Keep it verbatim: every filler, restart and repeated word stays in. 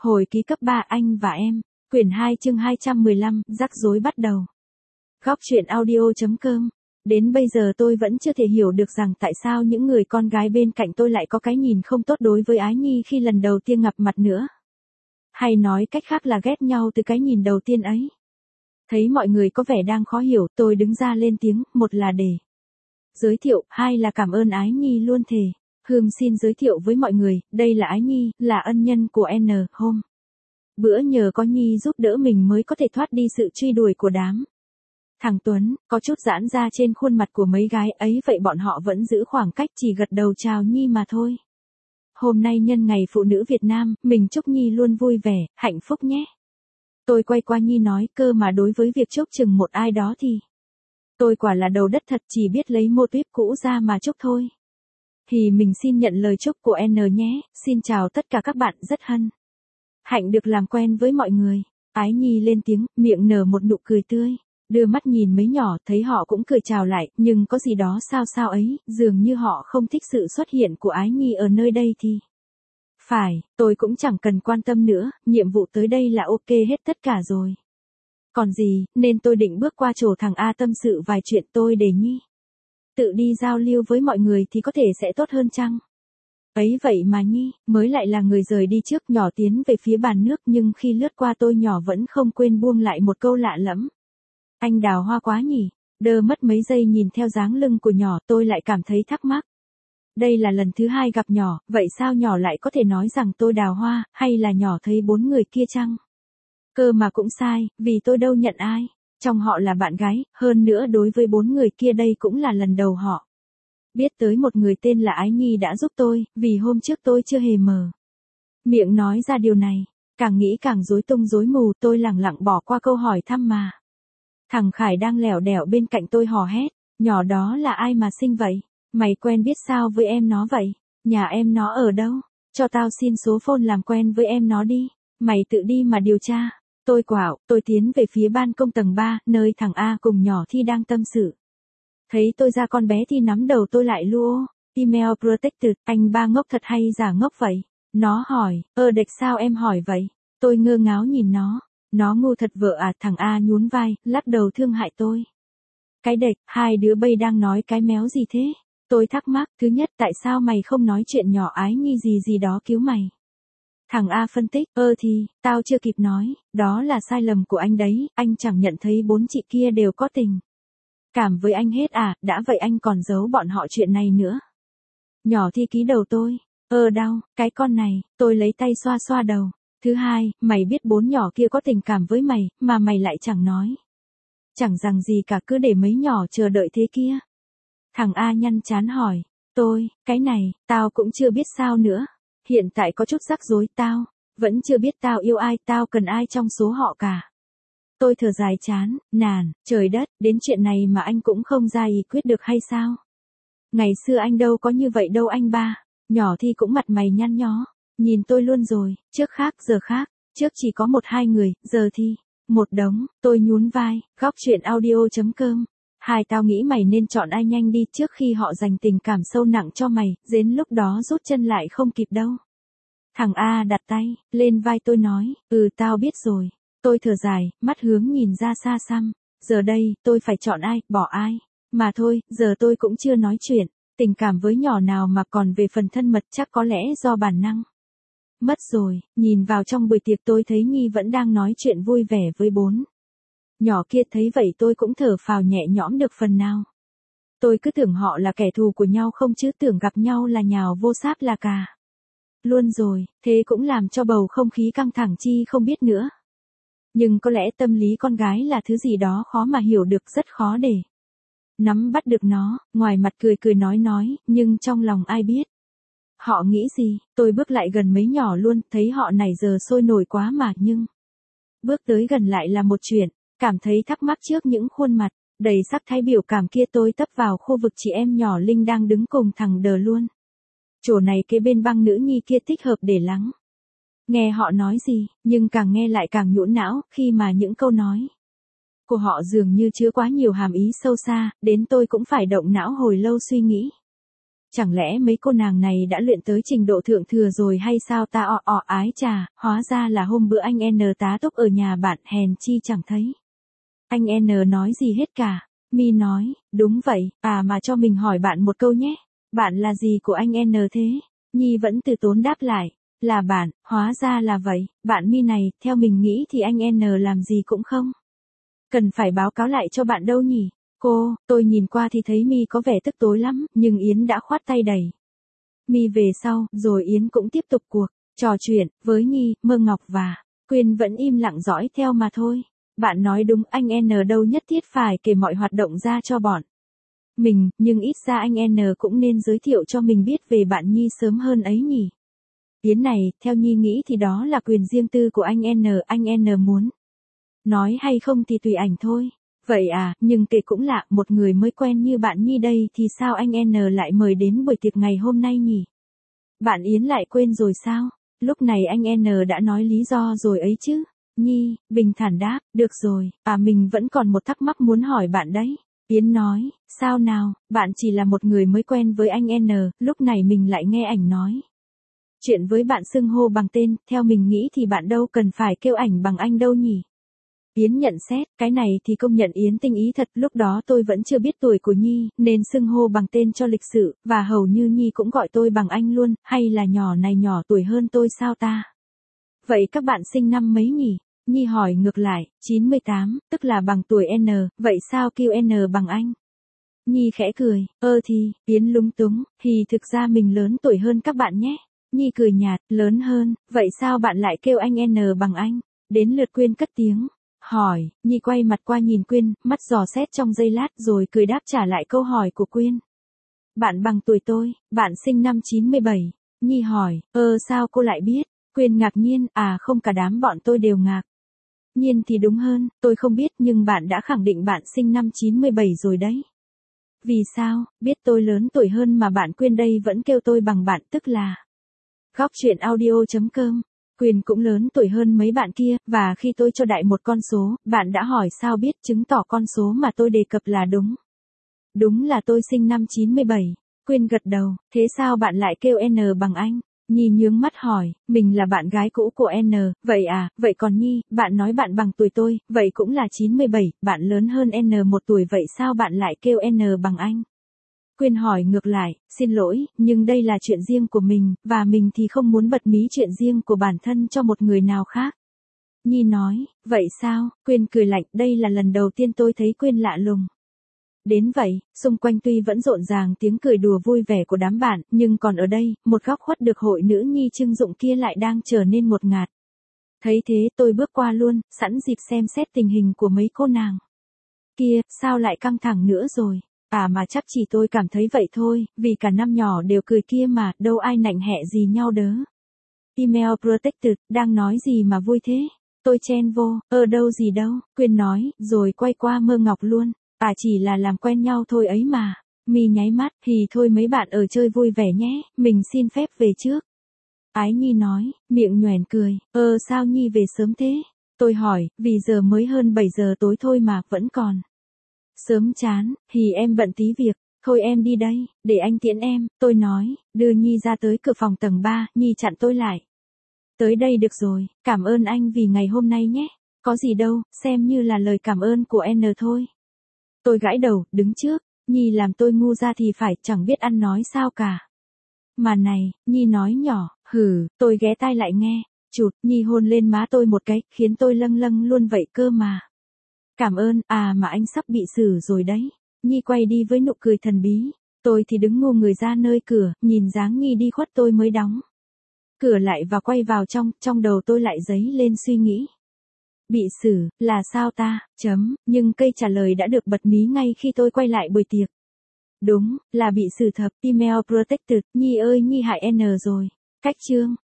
Hồi ký cấp ba anh và em, quyển hai chương hai trăm mười lăm, rắc rối bắt đầu. Góc truyện audio.com. Đến bây giờ tôi vẫn chưa thể hiểu được rằng tại sao những người con gái bên cạnh tôi lại có cái nhìn không tốt đối với Ái Nhi khi lần đầu tiên gặp mặt nữa. Hay nói cách khác là ghét nhau từ cái nhìn đầu tiên ấy. Thấy mọi người có vẻ đang khó hiểu, tôi đứng ra lên tiếng, một là để giới thiệu, hai là cảm ơn Ái Nhi luôn thề. Hương xin giới thiệu với mọi người, đây là Ái Nhi, là ân nhân của N. Hôm bữa nhờ có Nhi giúp đỡ mình mới có thể thoát đi sự truy đuổi của đám thằng Tuấn. Có chút giãn ra trên khuôn mặt của mấy gái ấy, vậy bọn họ vẫn giữ khoảng cách, chỉ gật đầu chào Nhi mà thôi. Hôm nay nhân ngày phụ nữ Việt Nam, mình chúc Nhi luôn vui vẻ, hạnh phúc nhé. Tôi quay qua Nhi nói, cơ mà đối với việc chúc chừng một ai đó thì tôi quả là đầu đất thật, chỉ biết lấy mô típ cũ ra mà chúc thôi. Thì mình xin nhận lời chúc của N nhé, xin chào tất cả các bạn, rất hân hạnh được làm quen với mọi người. Ái Nhi lên tiếng, miệng nở một nụ cười tươi, đưa mắt nhìn mấy nhỏ, thấy họ cũng cười chào lại, nhưng có gì đó sao sao ấy, dường như họ không thích sự xuất hiện của Ái Nhi ở nơi đây thì phải, tôi cũng chẳng cần quan tâm nữa, nhiệm vụ tới đây là ok hết tất cả rồi. Còn gì, nên tôi định bước qua chỗ thằng A tâm sự vài chuyện, tôi để Nhi tự đi giao lưu với mọi người thì có thể sẽ tốt hơn chăng? Ấy vậy mà Nhi, mới lại là người rời đi trước, nhỏ tiến về phía bàn nước, nhưng khi lướt qua tôi, nhỏ vẫn không quên buông lại một câu lạ lẫm. Anh đào hoa quá nhỉ? Đơ mất mấy giây nhìn theo dáng lưng của nhỏ, tôi lại cảm thấy thắc mắc. Đây là lần thứ hai gặp nhỏ, vậy sao nhỏ lại có thể nói rằng tôi đào hoa, hay là nhỏ thấy bốn người kia chăng? Cơ mà cũng sai, vì tôi đâu nhận ai trong họ là bạn gái, hơn nữa đối với bốn người kia đây cũng là lần đầu họ biết tới một người tên là Ái Nhi đã giúp tôi, vì hôm trước tôi chưa hề mở miệng nói ra điều này. Càng nghĩ càng rối tung rối mù, tôi lẳng lặng bỏ qua câu hỏi thăm mà thằng Khải đang lẻo đẻo bên cạnh tôi hò hét, nhỏ đó là ai mà xinh vậy? Mày quen biết sao với em nó vậy? Nhà em nó ở đâu? Cho tao xin số phone làm quen với em nó đi. Mày tự đi mà điều tra. Tôi quạo, tôi tiến về phía ban công tầng ba, nơi thằng A cùng nhỏ Thi đang tâm sự. Thấy tôi ra, con bé Thi nắm đầu tôi lại luôn. Email protected, anh ba ngốc thật hay giả ngốc vậy? Nó hỏi, ơ đệch sao em hỏi vậy? Tôi ngơ ngáo nhìn nó. Nó ngu thật vợ à? Thằng A nhún vai, lắc đầu thương hại tôi. Cái đệch, hai đứa bây đang nói cái méo gì thế? Tôi thắc mắc, thứ nhất tại sao mày không nói chuyện nhỏ Ái Nhi gì gì đó cứu mày? Thằng A phân tích, ơ thì, tao chưa kịp nói, đó là sai lầm của anh đấy, anh chẳng nhận thấy bốn chị kia đều có tình cảm với anh hết à, đã vậy anh còn giấu bọn họ chuyện này nữa. Nhỏ Thi ký đầu tôi, ơ đau, cái con này, tôi lấy tay xoa xoa đầu. Thứ hai, mày biết bốn nhỏ kia có tình cảm với mày, mà mày lại chẳng nói. Chẳng rằng gì cả, cứ để mấy nhỏ chờ đợi thế kia. Thằng A nhăn chán hỏi, tôi, cái này, tao cũng chưa biết sao nữa. Hiện tại có chút rắc rối, tao vẫn chưa biết tao yêu ai, tao cần ai trong số họ cả. Tôi thở dài chán, nản, trời đất, đến chuyện này mà anh cũng không ra ý quyết được hay sao? Ngày xưa anh đâu có như vậy đâu anh ba. Nhỏ Thi cũng mặt mày nhăn nhó, nhìn tôi luôn rồi, trước khác giờ khác, trước chỉ có một hai người, giờ thì một đống. Tôi nhún vai, góc truyện audio.com. Hai, tao nghĩ mày nên chọn ai nhanh đi, trước khi họ dành tình cảm sâu nặng cho mày, đến lúc đó rút chân lại không kịp đâu. Thằng A đặt tay lên vai tôi nói, ừ tao biết rồi. Tôi thở dài, mắt hướng nhìn ra xa xăm. Giờ đây, tôi phải chọn ai, bỏ ai. Mà thôi, giờ tôi cũng chưa nói chuyện tình cảm với nhỏ nào, mà còn về phần thân mật chắc có lẽ do bản năng mất rồi. Nhìn vào trong buổi tiệc, tôi thấy Nhi vẫn đang nói chuyện vui vẻ với bốn nhỏ kia, thấy vậy tôi cũng thở phào nhẹ nhõm được phần nào. Tôi cứ tưởng họ là kẻ thù của nhau không, chứ tưởng gặp nhau là nhào vô sáp là cà luôn rồi, thế cũng làm cho bầu không khí căng thẳng chi không biết nữa. Nhưng có lẽ tâm lý con gái là thứ gì đó khó mà hiểu được, rất khó để nắm bắt được nó. Ngoài mặt cười cười nói nói, nhưng trong lòng ai biết họ nghĩ gì. Tôi bước lại gần mấy nhỏ luôn, thấy họ này giờ sôi nổi quá mà, nhưng bước tới gần lại là một chuyện. Cảm thấy thắc mắc trước những khuôn mặt đầy sắc thái biểu cảm kia, tôi tấp vào khu vực chị em nhỏ Linh đang đứng cùng thằng Đờ luôn. Chỗ này kế bên băng nữ Nhi kia, thích hợp để lắng nghe họ nói gì, nhưng càng nghe lại càng nhũn não, khi mà những câu nói của họ dường như chứa quá nhiều hàm ý sâu xa, đến tôi cũng phải động não hồi lâu suy nghĩ. Chẳng lẽ mấy cô nàng này đã luyện tới trình độ thượng thừa rồi hay sao ta o o ái chà, hóa ra là hôm bữa anh N tá túc ở nhà bạn hèn chi chẳng thấy. Anh N nói gì hết cả. Mi nói, đúng vậy, à mà cho mình hỏi bạn một câu nhé. Bạn là gì của anh N thế? Nhi vẫn từ tốn đáp lại. Là bạn, hóa ra là vậy, bạn Mi này, theo mình nghĩ thì anh N làm gì cũng không cần phải báo cáo lại cho bạn đâu nhỉ? Cô, tôi nhìn qua thì thấy Mi có vẻ tức tối lắm, nhưng Yến đã khoát tay đẩy Mi về sau, rồi Yến cũng tiếp tục cuộc trò chuyện với Nhi, Mơ Ngọc và Quyên vẫn im lặng dõi theo mà thôi. Bạn nói đúng, anh N đâu nhất thiết phải kể mọi hoạt động ra cho bọn mình, nhưng ít ra anh N cũng nên giới thiệu cho mình biết về bạn Nhi sớm hơn ấy nhỉ. Yến này, theo Nhi nghĩ thì đó là quyền riêng tư của anh N, anh N muốn nói hay không thì tùy ảnh thôi. Vậy à, nhưng kể cũng lạ, một người mới quen như bạn Nhi đây thì sao anh N lại mời đến buổi tiệc ngày hôm nay nhỉ? Bạn Yến lại quên rồi sao? Lúc này anh N đã nói lý do rồi ấy chứ. Nhi, bình thản đáp, được rồi, à mình vẫn còn một thắc mắc muốn hỏi bạn đấy. Yến nói, sao nào, bạn chỉ là một người mới quen với anh N, lúc này mình lại nghe ảnh nói chuyện với bạn xưng hô bằng tên, theo mình nghĩ thì bạn đâu cần phải kêu ảnh bằng anh đâu nhỉ. Yến nhận xét, cái này thì công nhận Yến tinh ý thật, lúc đó tôi vẫn chưa biết tuổi của Nhi, nên xưng hô bằng tên cho lịch sự, và hầu như Nhi cũng gọi tôi bằng anh luôn, hay là nhỏ này nhỏ tuổi hơn tôi sao ta? Vậy các bạn sinh năm mấy nhỉ? Nhi hỏi ngược lại, chín mươi tám, tức là bằng tuổi N, vậy sao kêu N bằng anh? Nhi khẽ cười, ơ thì, Yến lúng túng, thì thực ra mình lớn tuổi hơn các bạn nhé. Nhi cười nhạt, lớn hơn, vậy sao bạn lại kêu anh N bằng anh? Đến lượt Quyên cất tiếng hỏi, Nhi quay mặt qua nhìn Quyên, mắt dò xét trong giây lát rồi cười đáp trả lại câu hỏi của Quyên. Bạn bằng tuổi tôi, bạn sinh năm chín mươi bảy. Nhi hỏi, ơ sao cô lại biết? Quyên ngạc nhiên, à không, cả đám bọn tôi đều ngạc nhiên thì đúng hơn, tôi không biết nhưng bạn đã khẳng định bạn sinh năm chín mươi bảy rồi đấy. Vì sao, biết tôi lớn tuổi hơn mà bạn Quyên đây vẫn kêu tôi bằng bạn, tức là Góc truyện audio.com. Quyên cũng lớn tuổi hơn mấy bạn kia, và khi tôi cho đại một con số, bạn đã hỏi sao biết, chứng tỏ con số mà tôi đề cập là đúng. Đúng là tôi sinh năm chín mươi bảy. Quyên gật đầu, thế sao bạn lại kêu N bằng anh? Nhi nhướng mắt hỏi, mình là bạn gái cũ của N, vậy à, vậy còn Nhi, bạn nói bạn bằng tuổi tôi, vậy cũng là chín mươi bảy, bạn lớn hơn N một tuổi vậy sao bạn lại kêu N bằng anh? Quyên hỏi ngược lại, xin lỗi, nhưng đây là chuyện riêng của mình, và mình thì không muốn bật mí chuyện riêng của bản thân cho một người nào khác. Nhi nói, vậy sao? Quyên cười lạnh, đây là lần đầu tiên tôi thấy Quyên lạ lùng đến vậy. Xung quanh tuy vẫn rộn ràng tiếng cười đùa vui vẻ của đám bạn, nhưng còn ở đây, một góc khuất được hội nữ Nhi trưng dụng kia lại đang trở nên ngột ngạt. Thấy thế tôi bước qua luôn, sẵn dịp xem xét tình hình của mấy cô nàng kia, sao lại căng thẳng nữa rồi? À mà chắc chỉ tôi cảm thấy vậy thôi, vì cả năm nhỏ đều cười kia mà, đâu ai nạnh hẹ gì nhau đớ. Email protected, đang nói gì mà vui thế? Tôi chen vô, ở đâu gì đâu, Quyên nói, rồi quay qua Mơ Ngọc luôn. À chỉ là làm quen nhau thôi ấy mà. Mi nháy mắt, thì thôi mấy bạn ở chơi vui vẻ nhé, mình xin phép về trước. Ái Nhi nói, miệng nhoẻn cười, ơ sao Nhi về sớm thế? Tôi hỏi, vì giờ mới hơn bảy giờ tối thôi mà, vẫn còn sớm chán, thì em bận tí việc, thôi em đi đây, để anh tiễn em, tôi nói, đưa Nhi ra tới cửa phòng tầng ba, Nhi chặn tôi lại. Tới đây được rồi, cảm ơn anh vì ngày hôm nay nhé, có gì đâu, xem như là lời cảm ơn của N thôi. Tôi gãi đầu, đứng trước, Nhi làm tôi ngu ra thì phải, chẳng biết ăn nói sao cả. Mà này, Nhi nói nhỏ, hừ, tôi ghé tai lại nghe, chụt, Nhi hôn lên má tôi một cái, khiến tôi lâng lâng luôn vậy cơ mà. Cảm ơn, à mà anh sắp bị xử rồi đấy. Nhi quay đi với nụ cười thần bí. Tôi thì đứng ngu người ra nơi cửa, nhìn dáng Nhi đi khuất tôi mới đóng cửa lại và quay vào trong, trong đầu tôi lại dấy lên suy nghĩ. Bị xử, là sao ta, chấm, nhưng cây trả lời đã được bật mí ngay khi tôi quay lại buổi tiệc. Đúng, là bị xử thật, email protected, Nhi ơi Nhi hại N rồi. Cách chương.